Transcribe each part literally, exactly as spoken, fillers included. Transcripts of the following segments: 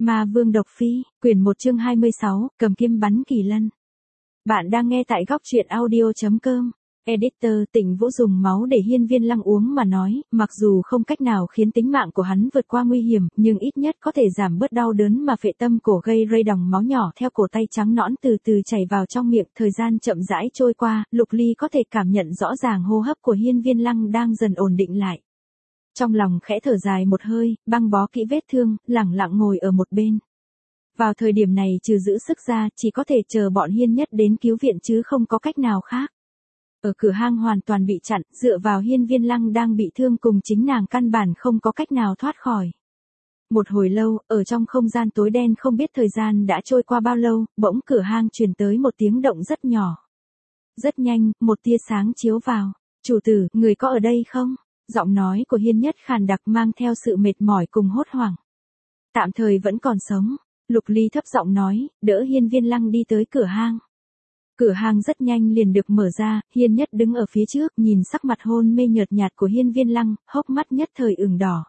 Ma Vương Độc Phi, quyển một chương hai mươi sáu, cầm kiếm bắn kỳ lân. Bạn đang nghe tại góc truyện audio chấm com. Editor Tịnh Vũ dùng máu để Hiên Viên Lăng uống mà nói, mặc dù không cách nào khiến tính mạng của hắn vượt qua nguy hiểm, nhưng ít nhất có thể giảm bớt đau đớn mà phệ tâm cổ gây rây đòng máu nhỏ theo cổ tay trắng nõn từ từ chảy vào trong miệng. Thời gian chậm rãi trôi qua, Lục Ly có thể cảm nhận rõ ràng hô hấp của Hiên Viên Lăng đang dần ổn định lại. Trong lòng khẽ thở dài một hơi, băng bó kỹ vết thương, lẳng lặng ngồi ở một bên. Vào thời điểm này trừ giữ sức ra, chỉ có thể chờ bọn Hiên Nhất đến cứu viện chứ không có cách nào khác. Ở cửa hang hoàn toàn bị chặn, dựa vào Hiên Viên Lăng đang bị thương cùng chính nàng căn bản không có cách nào thoát khỏi. Một hồi lâu, ở trong không gian tối đen không biết thời gian đã trôi qua bao lâu, bỗng cửa hang truyền tới một tiếng động rất nhỏ. Rất nhanh, một tia sáng chiếu vào. Chủ tử, người có ở đây không? Giọng nói của Hiên Nhất khàn đặc mang theo sự mệt mỏi cùng hốt hoảng. Tạm thời vẫn còn sống. Lục Ly thấp giọng nói, đỡ Hiên Viên Lăng đi tới cửa hang. Cửa hang rất nhanh liền được mở ra, Hiên Nhất đứng ở phía trước, nhìn sắc mặt hôn mê nhợt nhạt của Hiên Viên Lăng, hốc mắt nhất thời ửng đỏ.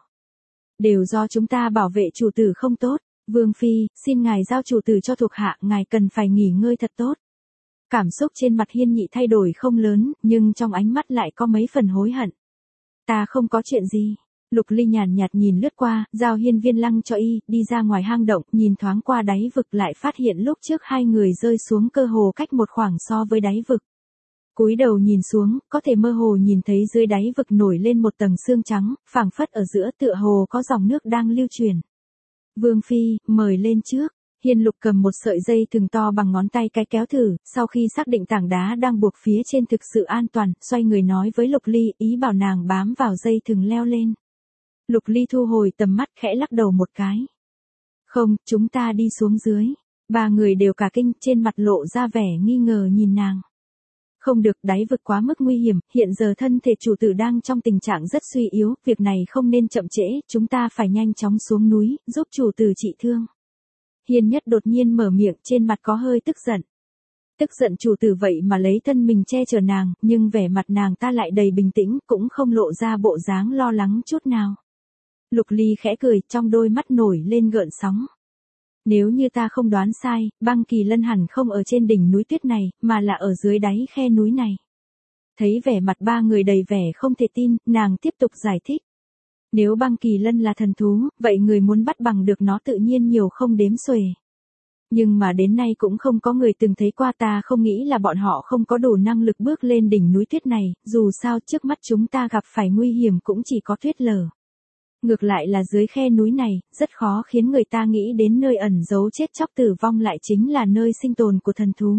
Đều do chúng ta bảo vệ chủ tử không tốt. Vương Phi, xin ngài giao chủ tử cho thuộc hạ, ngài cần phải nghỉ ngơi thật tốt. Cảm xúc trên mặt Hiên Nhị thay đổi không lớn, nhưng trong ánh mắt lại có mấy phần hối hận. Ta không có chuyện gì. Lục Ly nhàn nhạt nhìn lướt qua, giao Hiên Viên Lăng cho y, đi ra ngoài hang động, nhìn thoáng qua đáy vực lại phát hiện lúc trước hai người rơi xuống cơ hồ cách một khoảng so với đáy vực. Cúi đầu nhìn xuống, có thể mơ hồ nhìn thấy dưới đáy vực nổi lên một tầng xương trắng, phảng phất ở giữa tựa hồ có dòng nước đang lưu truyền. Vương Phi, mời lên trước. Hiên Lục cầm một sợi dây thừng to bằng ngón tay cái kéo thử, sau khi xác định tảng đá đang buộc phía trên thực sự an toàn, xoay người nói với Lục Ly, ý bảo nàng bám vào dây thừng leo lên. Lục Ly thu hồi tầm mắt khẽ lắc đầu một cái. Không, chúng ta đi xuống dưới. Ba người đều cả kinh, trên mặt lộ ra vẻ nghi ngờ nhìn nàng. Không được, đáy vực quá mức nguy hiểm, hiện giờ thân thể chủ tử đang trong tình trạng rất suy yếu, việc này không nên chậm trễ, chúng ta phải nhanh chóng xuống núi, giúp chủ tử trị thương. Hiên Nhất đột nhiên mở miệng, trên mặt có hơi tức giận. Tức giận chủ tử vậy mà lấy thân mình che chở nàng, nhưng vẻ mặt nàng ta lại đầy bình tĩnh, cũng không lộ ra bộ dáng lo lắng chút nào. Lục Ly khẽ cười, trong đôi mắt nổi lên gợn sóng. Nếu như ta không đoán sai, băng kỳ lân hẳn không ở trên đỉnh núi tuyết này, mà là ở dưới đáy khe núi này. Thấy vẻ mặt ba người đầy vẻ không thể tin, nàng tiếp tục giải thích. Nếu băng kỳ lân là thần thú, vậy người muốn bắt bằng được nó tự nhiên nhiều không đếm xuể. Nhưng mà đến nay cũng không có người từng thấy qua, ta không nghĩ là bọn họ không có đủ năng lực bước lên đỉnh núi tuyết này, dù sao trước mắt chúng ta gặp phải nguy hiểm cũng chỉ có tuyết lở. Ngược lại là dưới khe núi này, rất khó khiến người ta nghĩ đến nơi ẩn giấu chết chóc tử vong lại chính là nơi sinh tồn của thần thú.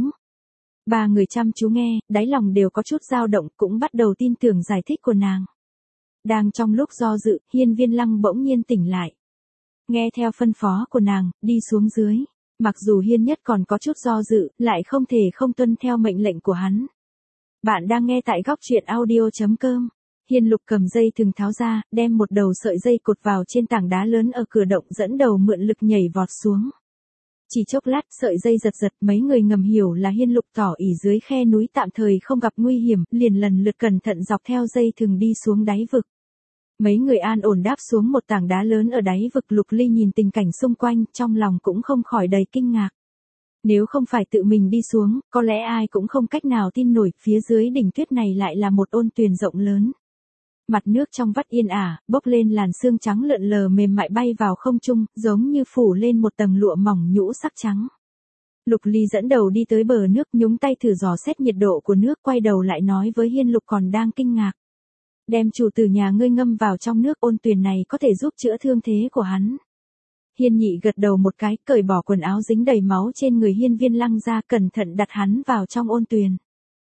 Ba người chăm chú nghe, đáy lòng đều có chút dao động, cũng bắt đầu tin tưởng giải thích của nàng. Đang trong lúc do dự, Hiên Viên Lăng bỗng nhiên tỉnh lại. Nghe theo phân phó của nàng, đi xuống dưới. Mặc dù Hiên Nhất còn có chút do dự, lại không thể không tuân theo mệnh lệnh của hắn. Bạn đang nghe tại góc truyện audio chấm com. Hiên Lục cầm dây thừng tháo ra, đem một đầu sợi dây cột vào trên tảng đá lớn ở cửa động, dẫn đầu mượn lực nhảy vọt xuống. Chỉ chốc lát, sợi dây giật giật, mấy người ngầm hiểu là Hiên Lục tỏ ỷ dưới khe núi tạm thời không gặp nguy hiểm, liền lần lượt cẩn thận dọc theo dây thừng đi xuống đáy vực. Mấy người an ổn đáp xuống một tảng đá lớn ở đáy vực. Lục Ly nhìn tình cảnh xung quanh, trong lòng cũng không khỏi đầy kinh ngạc. Nếu không phải tự mình đi xuống, có lẽ ai cũng không cách nào tin nổi, phía dưới đỉnh tuyết này lại là một ôn tuyền rộng lớn. Mặt nước trong vắt yên ả, bốc lên làn sương trắng lượn lờ mềm mại bay vào không trung, giống như phủ lên một tầng lụa mỏng nhũ sắc trắng. Lục Ly dẫn đầu đi tới bờ nước, nhúng tay thử dò xét nhiệt độ của nước, quay đầu lại nói với Hiên Lục còn đang kinh ngạc. Đem chủ tử nhà ngươi ngâm vào trong nước ôn tuyền này có thể giúp chữa thương thế của hắn. Hiên Nhị gật đầu một cái, cởi bỏ quần áo dính đầy máu trên người Hiên Viên Lăng ra, cẩn thận đặt hắn vào trong ôn tuyền.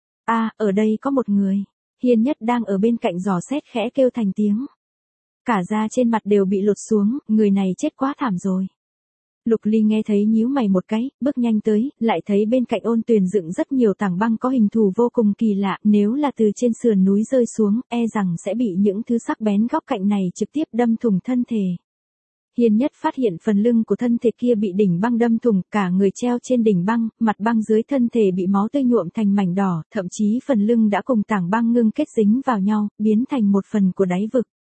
A, ở đây có một người. Hiên Nhất đang ở bên cạnh dò xét khẽ kêu thành tiếng. Cả da trên mặt đều bị lột xuống, người này chết quá thảm rồi. Lục Ly nghe thấy nhíu mày một cái, bước nhanh tới, lại thấy bên cạnh ôn tuyền dựng rất nhiều tảng băng có hình thù vô cùng kỳ lạ, nếu là từ trên sườn núi rơi xuống, e rằng sẽ bị những thứ sắc bén góc cạnh này trực tiếp đâm thủng thân thể. Hiên Nhất phát hiện phần lưng của thân thể kia bị đỉnh băng đâm thủng, cả người treo trên đỉnh băng, mặt băng dưới thân thể bị máu tươi nhuộm thành mảnh đỏ, thậm chí phần lưng đã cùng tảng băng ngưng kết dính vào nhau, biến thành một phần của đáy vực.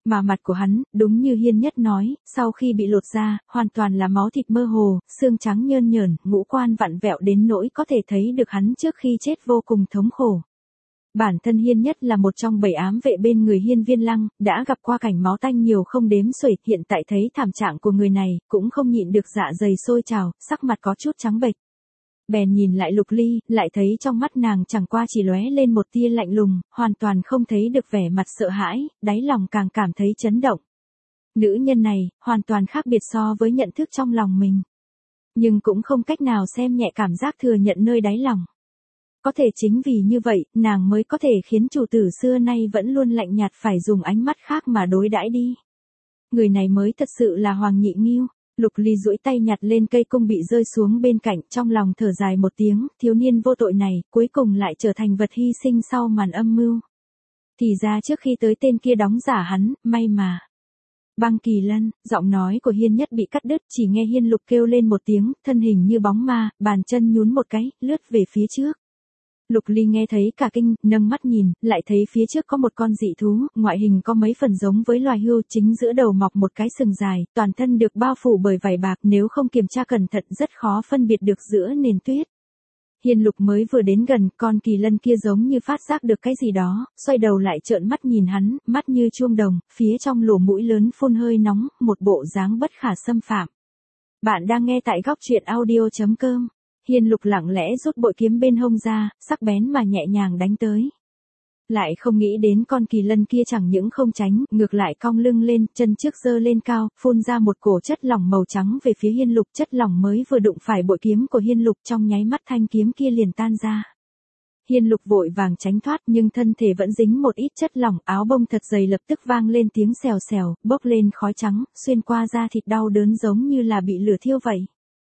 Mà mặt của hắn, đúng như Hiên Nhất nói, sau khi bị lột ra, hoàn toàn là máu thịt mơ hồ, xương trắng nhơn nhởn, ngũ quan vặn vẹo đến nỗi có thể thấy được hắn trước khi chết vô cùng thống khổ. Bản thân Hiên Nhất là một trong bảy ám vệ bên người Hiên Viên Lăng, đã gặp qua cảnh máu tanh nhiều không đếm xuể, hiện tại thấy thảm trạng của người này, cũng không nhịn được dạ dày sôi trào, sắc mặt có chút trắng bệch. Bèn nhìn lại Lục Ly, lại thấy trong mắt nàng chẳng qua chỉ lóe lên một tia lạnh lùng, hoàn toàn không thấy được vẻ mặt sợ hãi, đáy lòng càng cảm thấy chấn động. Nữ nhân này, hoàn toàn khác biệt so với nhận thức trong lòng mình. Nhưng cũng không cách nào xem nhẹ cảm giác thừa nhận nơi đáy lòng. Có thể chính vì như vậy, nàng mới có thể khiến chủ tử xưa nay vẫn luôn lạnh nhạt phải dùng ánh mắt khác mà đối đãi đi. Người này mới thật sự là Hoàng Nhị Nghiêu. Lục Ly duỗi tay nhặt lên cây cung bị rơi xuống bên cạnh, trong lòng thở dài một tiếng, thiếu niên vô tội này, cuối cùng lại trở thành vật hy sinh sau màn âm mưu. Thì ra trước khi tới tên kia đóng giả hắn, may mà. Băng Kỳ Lân, giọng nói của Hiên Nhất bị cắt đứt, chỉ nghe Hiên Lục kêu lên một tiếng, thân hình như bóng ma, bàn chân nhún một cái, lướt về phía trước. Lục Ly nghe thấy cả kinh, nâng mắt nhìn, lại thấy phía trước có một con dị thú, ngoại hình có mấy phần giống với loài hươu, chính giữa đầu mọc một cái sừng dài, toàn thân được bao phủ bởi vảy bạc, nếu không kiểm tra cẩn thận rất khó phân biệt được giữa nền tuyết. Hiên Lục mới vừa đến gần, con kỳ lân kia giống như phát giác được cái gì đó, xoay đầu lại trợn mắt nhìn hắn, mắt như chuông đồng, phía trong lỗ mũi lớn phun hơi nóng, một bộ dáng bất khả xâm phạm. Bạn đang nghe tại góc truyện audio chấm com. Hiên Lục lặng lẽ rút bội kiếm bên hông ra, sắc bén mà nhẹ nhàng đánh tới. Lại không nghĩ đến con kỳ lân kia chẳng những không tránh, ngược lại cong lưng lên, chân trước giơ lên cao, phun ra một cổ chất lỏng màu trắng về phía Hiên Lục, chất lỏng mới vừa đụng phải bội kiếm của Hiên Lục, trong nháy mắt thanh kiếm kia liền tan ra. Hiên Lục vội vàng tránh thoát nhưng thân thể vẫn dính một ít chất lỏng, áo bông thật dày lập tức vang lên tiếng xèo xèo, bốc lên khói trắng, xuyên qua da thịt đau đớn giống như là bị lửa thiêu vậy.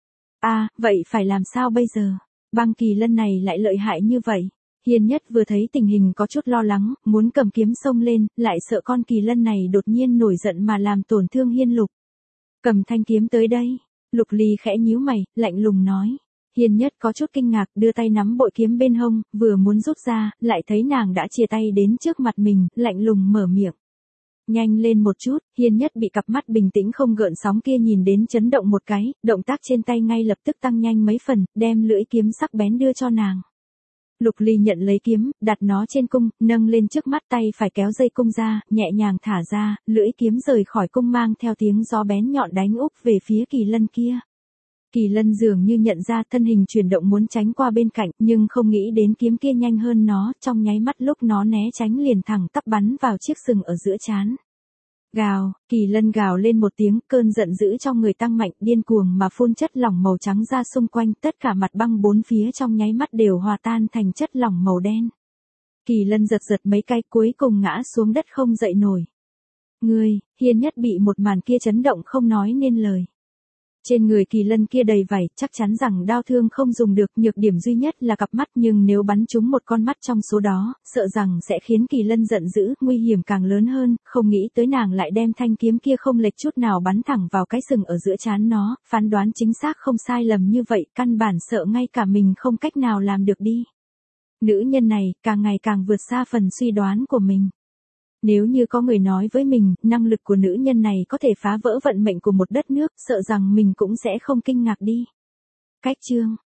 À, vậy phải làm sao bây giờ? Băng kỳ lân này lại lợi hại như vậy. Hiên Nhất vừa thấy tình hình có chút lo lắng, muốn cầm kiếm xông lên, lại sợ con kỳ lân này đột nhiên nổi giận mà làm tổn thương Hiên Lục. Cầm thanh kiếm tới đây. Lục Ly khẽ nhíu mày, lạnh lùng nói. Hiên Nhất có chút kinh ngạc, đưa tay nắm bội kiếm bên hông, vừa muốn rút ra, lại thấy nàng đã chia tay đến trước mặt mình, lạnh lùng mở miệng. Nhanh lên một chút, Hiên Nhất bị cặp mắt bình tĩnh không gợn sóng kia nhìn đến chấn động một cái, động tác trên tay ngay lập tức tăng nhanh mấy phần, đem lưỡi kiếm sắc bén đưa cho nàng. Lục Ly nhận lấy kiếm, đặt nó trên cung, nâng lên trước mắt, tay phải kéo dây cung ra, nhẹ nhàng thả ra, lưỡi kiếm rời khỏi cung mang theo tiếng gió bén nhọn đánh úp về phía kỳ lân kia. Kỳ lân dường như nhận ra, thân hình chuyển động muốn tránh qua bên cạnh, nhưng không nghĩ đến kiếm kia nhanh hơn nó, trong nháy mắt lúc nó né tránh liền thẳng tắp bắn vào chiếc sừng ở giữa trán. Gào, kỳ lân gào lên một tiếng, cơn giận dữ trong người tăng mạnh, điên cuồng mà phun chất lỏng màu trắng ra xung quanh, tất cả mặt băng bốn phía trong nháy mắt đều hòa tan thành chất lỏng màu đen. Kỳ lân giật giật mấy cái, cuối cùng ngã xuống đất không dậy nổi. Ngươi, Hiên Nhất bị một màn kia chấn động không nói nên lời. Trên người kỳ lân kia đầy vảy, chắc chắn rằng đao thương không dùng được, nhược điểm duy nhất là cặp mắt, nhưng nếu bắn trúng một con mắt trong số đó, sợ rằng sẽ khiến kỳ lân giận dữ, nguy hiểm càng lớn hơn, không nghĩ tới nàng lại đem thanh kiếm kia không lệch chút nào bắn thẳng vào cái sừng ở giữa trán nó, phán đoán chính xác không sai lầm như vậy, căn bản sợ ngay cả mình không cách nào làm được đi. Nữ nhân này, càng ngày càng vượt xa phần suy đoán của mình. Nếu như có người nói với mình, năng lực của nữ nhân này có thể phá vỡ vận mệnh của một đất nước, sợ rằng mình cũng sẽ không kinh ngạc đi. Cách chương